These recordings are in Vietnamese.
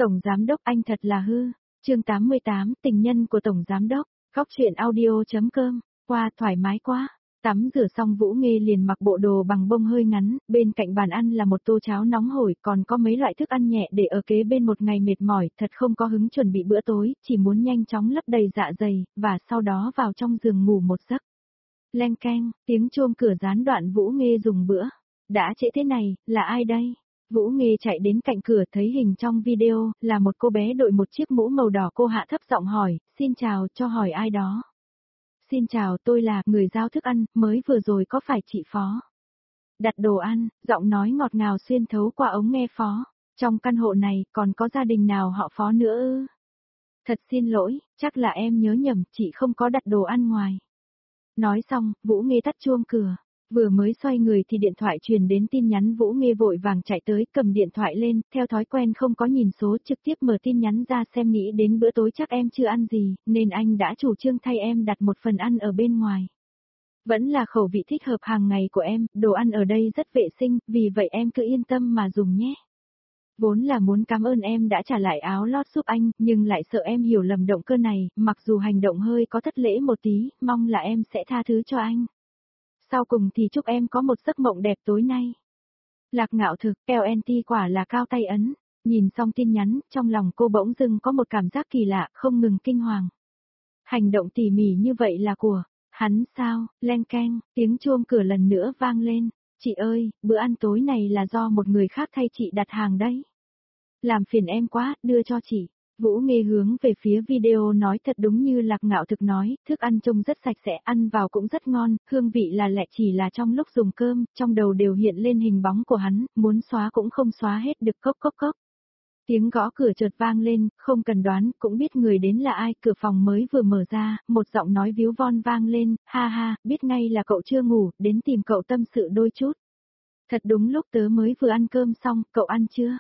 Tổng Giám Đốc anh thật là hư. Chương 88, tình nhân của Tổng Giám Đốc. Góc truyện audio.com. Qua thoải mái quá. Tắm rửa xong Vũ Nghê liền mặc bộ đồ bằng bông hơi ngắn, bên cạnh bàn ăn là một tô cháo nóng hổi, còn có mấy loại thức ăn nhẹ để ở kế bên. Một ngày mệt mỏi, thật không có hứng chuẩn bị bữa tối, chỉ muốn nhanh chóng lấp đầy dạ dày, và sau đó vào trong giường ngủ một giấc. Leng keng, tiếng chuông cửa gián đoạn Vũ Nghê dùng bữa. Đã trễ thế này, là ai đây? Vũ Nghê chạy đến cạnh cửa thấy hình trong video, là một cô bé đội một chiếc mũ màu đỏ. Cô hạ thấp giọng hỏi, xin chào, cho hỏi ai đó. Xin chào, tôi là người giao thức ăn, mới vừa rồi có phải chị Phó? Đặt đồ ăn, giọng nói ngọt ngào xuyên thấu qua ống nghe Phó. Trong căn hộ này, còn có gia đình nào họ Phó nữa ư? Thật xin lỗi, chắc là em nhớ nhầm, chị không có đặt đồ ăn ngoài. Nói xong, Vũ Nghê tắt chuông cửa. Vừa mới xoay người thì điện thoại truyền đến tin nhắn. Vũ Nghê vội vàng chạy tới, cầm điện thoại lên, theo thói quen không có nhìn số, trực tiếp mở tin nhắn ra xem. Nghĩ đến bữa tối chắc em chưa ăn gì, nên anh đã chủ trương thay em đặt một phần ăn ở bên ngoài. Vẫn là khẩu vị thích hợp hàng ngày của em, đồ ăn ở đây rất vệ sinh, vì vậy em cứ yên tâm mà dùng nhé. Vốn là muốn cảm ơn em đã trả lại áo lót giúp anh, nhưng lại sợ em hiểu lầm động cơ này, mặc dù hành động hơi có thất lễ một tí, mong là em sẽ tha thứ cho anh. Sau cùng thì chúc em có một giấc mộng đẹp tối nay. Lạc Ngạo Thực, LNT quả là cao tay ấn. Nhìn xong tin nhắn, trong lòng cô bỗng dưng có một cảm giác kỳ lạ, không ngừng kinh hoàng. Hành động tỉ mỉ như vậy là của hắn sao? Leng keng, tiếng chuông cửa lần nữa vang lên. Chị ơi, bữa ăn tối này là do một người khác thay chị đặt hàng đấy. Làm phiền em quá, đưa cho chị. Vũ Nghê hướng về phía video nói thật đúng như Lạc Ngạo Thực nói, thức ăn trông rất sạch sẽ, ăn vào cũng rất ngon, hương vị là lẹ, chỉ là trong lúc dùng cơm, trong đầu đều hiện lên hình bóng của hắn, muốn xóa cũng không xóa hết được. Cốc cốc cốc. Tiếng gõ cửa chợt vang lên, không cần đoán, cũng biết người đến là ai. Cửa phòng mới vừa mở ra, một giọng nói víu von vang lên, ha ha, biết ngay là cậu chưa ngủ, đến tìm cậu tâm sự đôi chút. Thật đúng lúc tớ mới vừa ăn cơm xong, cậu ăn chưa?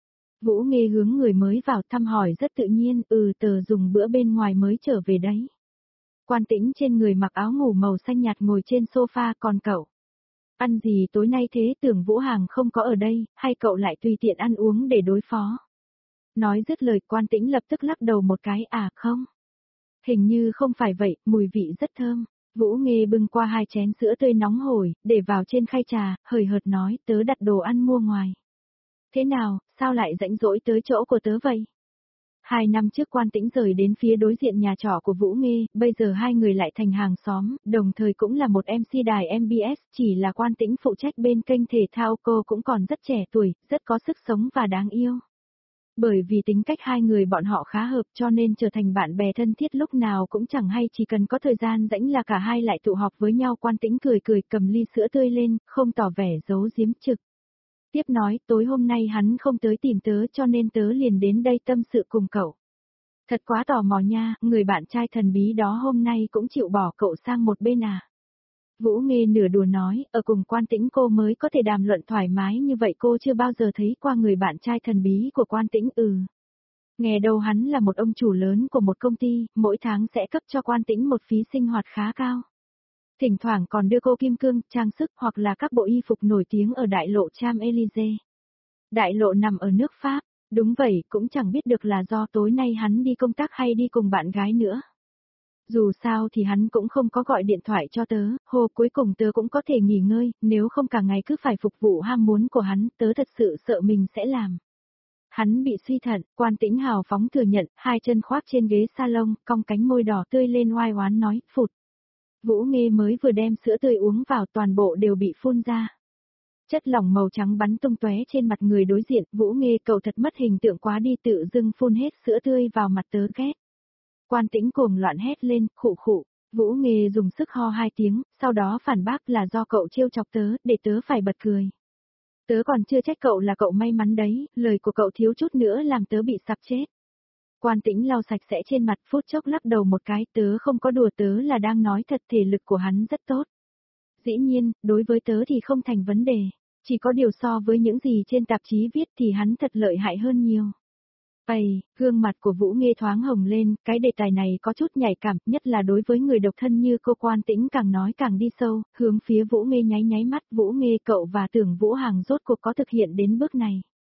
Vũ Nghê hướng người mới vào thăm hỏi rất tự nhiên, tớ dùng bữa bên ngoài mới trở về đấy. Quan Tĩnh trên người mặc áo ngủ màu xanh nhạt ngồi trên sofa. Còn cậu? Ăn gì tối nay thế? Tưởng Vũ Hàng không có ở đây, hay cậu lại tùy tiện ăn uống để đối phó? Nói dứt lời Quan Tĩnh lập tức lắc đầu một cái, không. Hình như không phải vậy, mùi vị rất thơm. Vũ Nghê bưng qua 2 chén sữa tươi nóng hổi, để vào trên khay trà, hời hợt nói, tớ đặt đồ ăn mua ngoài. Thế nào, sao lại rãnh rỗi tới chỗ của tớ vậy? 2 năm trước Quan Tĩnh rời đến phía đối diện nhà trọ của Vũ Nghê, bây giờ hai người lại thành hàng xóm, đồng thời cũng là một MC đài MBS, chỉ là Quan Tĩnh phụ trách bên kênh thể thao, cô cũng còn rất trẻ tuổi, rất có sức sống và đáng yêu. Bởi vì tính cách hai người bọn họ khá hợp cho nên trở thành bạn bè thân thiết lúc nào cũng chẳng hay, chỉ cần có thời gian rảnh là cả hai lại tụ họp với nhau. Quan Tĩnh cười cười cầm ly sữa tươi lên, không tỏ vẻ giấu giếm trực tiếp nói, tối hôm nay hắn không tới tìm tớ cho nên tớ liền đến đây tâm sự cùng cậu. Thật quá tò mò nha, người bạn trai thần bí đó hôm nay cũng chịu bỏ cậu sang một bên à? Vũ Nghê nửa đùa nói, ở cùng Quan Tĩnh cô mới có thể đàm luận thoải mái như vậy, cô chưa bao giờ thấy qua người bạn trai thần bí của Quan Tĩnh. Nghe đâu hắn là một ông chủ lớn của một công ty, mỗi tháng sẽ cấp cho Quan Tĩnh một phí sinh hoạt khá cao. Thỉnh thoảng còn đưa cô kim cương, trang sức hoặc là các bộ y phục nổi tiếng ở đại lộ Champs-Élysées. Đại lộ nằm ở nước Pháp, đúng vậy, cũng chẳng biết được là do tối nay hắn đi công tác hay đi cùng bạn gái nữa. Dù sao thì hắn cũng không có gọi điện thoại cho tớ, hôm cuối cùng tớ cũng có thể nghỉ ngơi, nếu không cả ngày cứ phải phục vụ ham muốn của hắn, tớ thật sự sợ mình sẽ làm. Hắn bị suy thận, Quan Tĩnh hào phóng thừa nhận, 2 chân khoác trên ghế salon, cong cánh môi đỏ tươi lên oai oán nói, phụt. Vũ Nghê mới vừa đem sữa tươi uống vào toàn bộ đều bị phun ra. Chất lỏng màu trắng bắn tung tóe trên mặt người đối diện. Vũ Nghê cậu thật mất hình tượng quá đi, tự dưng phun hết sữa tươi vào mặt tớ ghét. Quan Tĩnh cuồng loạn hét lên, khụ khụ. Vũ Nghê dùng sức ho 2 tiếng, sau đó phản bác là do cậu trêu chọc tớ, để tớ phải bật cười. Tớ còn chưa trách cậu, là cậu may mắn đấy, lời của cậu thiếu chút nữa làm tớ bị sặc chết. Quan Tĩnh lau sạch sẽ trên mặt, phút chốc lắc đầu một cái, tớ không có đùa, tớ là đang nói thật, thể lực của hắn rất tốt. Dĩ nhiên, đối với tớ thì không thành vấn đề, chỉ có điều so với những gì trên tạp chí viết thì hắn thật lợi hại hơn nhiều. Gương mặt của Vũ Nghê thoáng hồng lên, cái đề tài này có chút nhạy cảm, nhất là đối với người độc thân như cô. Quan Tĩnh càng nói càng đi sâu, hướng phía Vũ Nghê nháy nháy mắt. Vũ Nghê, cậu và Tưởng Vũ Hàng rốt cuộc có thực hiện đến bước này?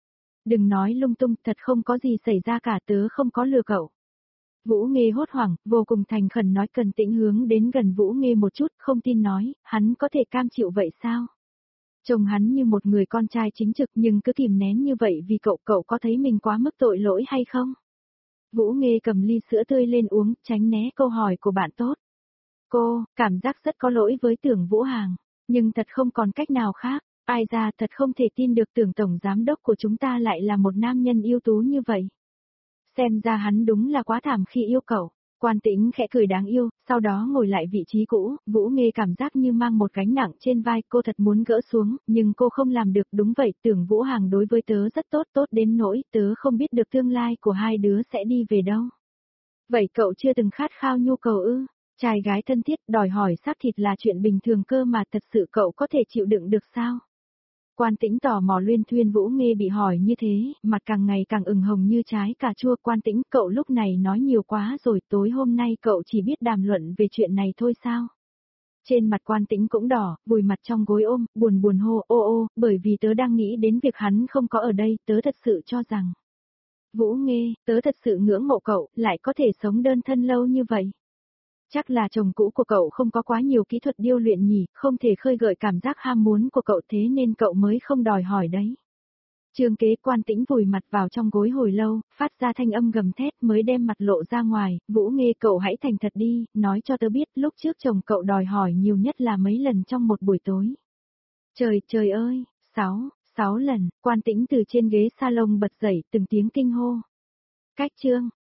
Đừng nói lung tung, thật không có gì xảy ra cả, tớ không có lừa cậu. Vũ Nghê hốt hoảng, vô cùng thành khẩn nói. Cần Tĩnh hướng đến gần Vũ Nghê một chút, không tin nói, hắn có thể cam chịu vậy sao? Chồng hắn như một người con trai chính trực nhưng cứ kìm nén như vậy vì cậu có thấy mình quá mức tội lỗi hay không? Vũ Nghê cầm ly sữa tươi lên uống, tránh né câu hỏi của bạn tốt. Cô, cảm giác rất có lỗi với Tưởng Vũ Hàng, nhưng thật không còn cách nào khác. Ai ra thật không thể tin được Tưởng tổng giám đốc của chúng ta lại là một nam nhân ưu tú như vậy. Xem ra hắn đúng là quá thảm khi yêu cậu. Quan Tĩnh khẽ cười đáng yêu, sau đó ngồi lại vị trí cũ, Vũ Nghê cảm giác như mang một gánh nặng trên vai, cô thật muốn gỡ xuống, nhưng cô không làm được. Đúng vậy, Tưởng Vũ Hàng đối với tớ rất tốt, tốt đến nỗi tớ không biết được tương lai của hai đứa sẽ đi về đâu. Vậy cậu chưa từng khát khao nhu cầu ư? Trai gái thân thiết đòi hỏi xác thịt là chuyện bình thường cơ mà, thật sự cậu có thể chịu đựng được sao? Quan Tĩnh tò mò luyên thuyên. Vũ Nghê bị hỏi như thế, mặt càng ngày càng ửng hồng như trái cà chua. Quan Tĩnh, cậu lúc này nói nhiều quá rồi, tối hôm nay cậu chỉ biết đàm luận về chuyện này thôi sao? Trên mặt Quan Tĩnh cũng đỏ, vùi mặt trong gối ôm, buồn buồn hô, ô, bởi vì tớ đang nghĩ đến việc hắn không có ở đây, tớ thật sự cho rằng. Vũ Nghê, tớ thật sự ngưỡng mộ cậu, lại có thể sống đơn thân lâu như vậy. Chắc là chồng cũ của cậu không có quá nhiều kỹ thuật điêu luyện nhỉ, không thể khơi gợi cảm giác ham muốn của cậu, thế nên cậu mới không đòi hỏi đấy. Trương Kế. Quan Tĩnh vùi mặt vào trong gối hồi lâu, phát ra thanh âm gầm thét mới đem mặt lộ ra ngoài. Vũ Nghê, cậu hãy thành thật đi, nói cho tớ biết lúc trước chồng cậu đòi hỏi nhiều nhất là mấy lần trong một buổi tối. Trời ơi, 6 lần. Quan Tĩnh từ trên ghế salon bật dậy từng tiếng kinh hô. Cách chương.